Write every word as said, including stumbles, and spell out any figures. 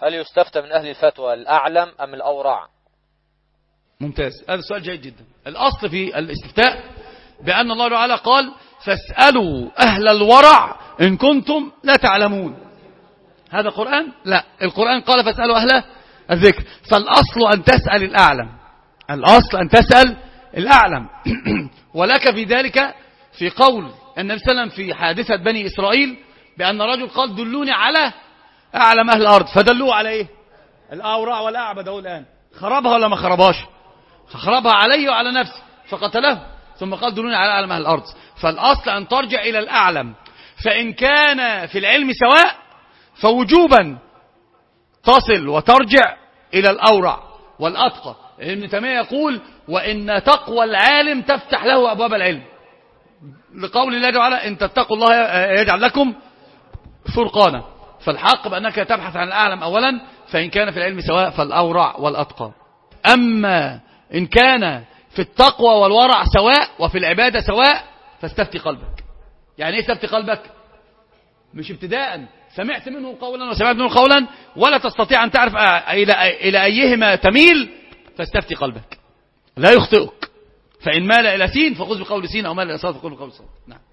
هل يستفتى من أهل الفتوى الأعلم أم الأورع؟ ممتاز، هذا السؤال جيد جدا. الأصل في الاستفتاء بأن الله تعالى قال فاسألوا أهل الورع إن كنتم لا تعلمون. هذا قرآن؟ لا، القرآن قال فاسألوا أهل الذكر. فالأصل أن تسأل الأعلم، الأصل أن تسأل الأعلم. ولك في ذلك في قول النبي صلى الله عليه وسلم في حادثة بني إسرائيل بأن رجل قال دلوني على أعلم أهل الأرض، فدلوه على إيه؟ الأورع والأعبد. هو الآن خربها ولا ما خربهاش؟ خربها عليه وعلى نفسه فقتله، ثم قال دلوني على أعلم أهل الأرض. فالأصل أن ترجع إلى الأعلم، فإن كان في العلم سواء فوجوبا تصل وترجع إلى الأورع والأتقى. ابن تيمية يقول وإن تقوى العالم تفتح له أبواب العلم، لقول الله تعالى إن تتقوا الله يجعل لكم فرقانا. فالحق بأنك تبحث عن الأعلم أولا، فإن كان في العلم سواء فالأورع والأتقى. أما إن كان في التقوى والورع سواء وفي العبادة سواء فاستفتي قلبك. يعني إيه استفتي قلبك؟ مش ابتداء سمعت منه قولا وسمعت منه قولا ولا تستطيع أن تعرف إلى أيهما تميل، فاستفتي قلبك لا يخطئك. فإن مال إلى سين فخذ بقول سين، أو مال إلى صاد فخذ بقول صاد. نعم.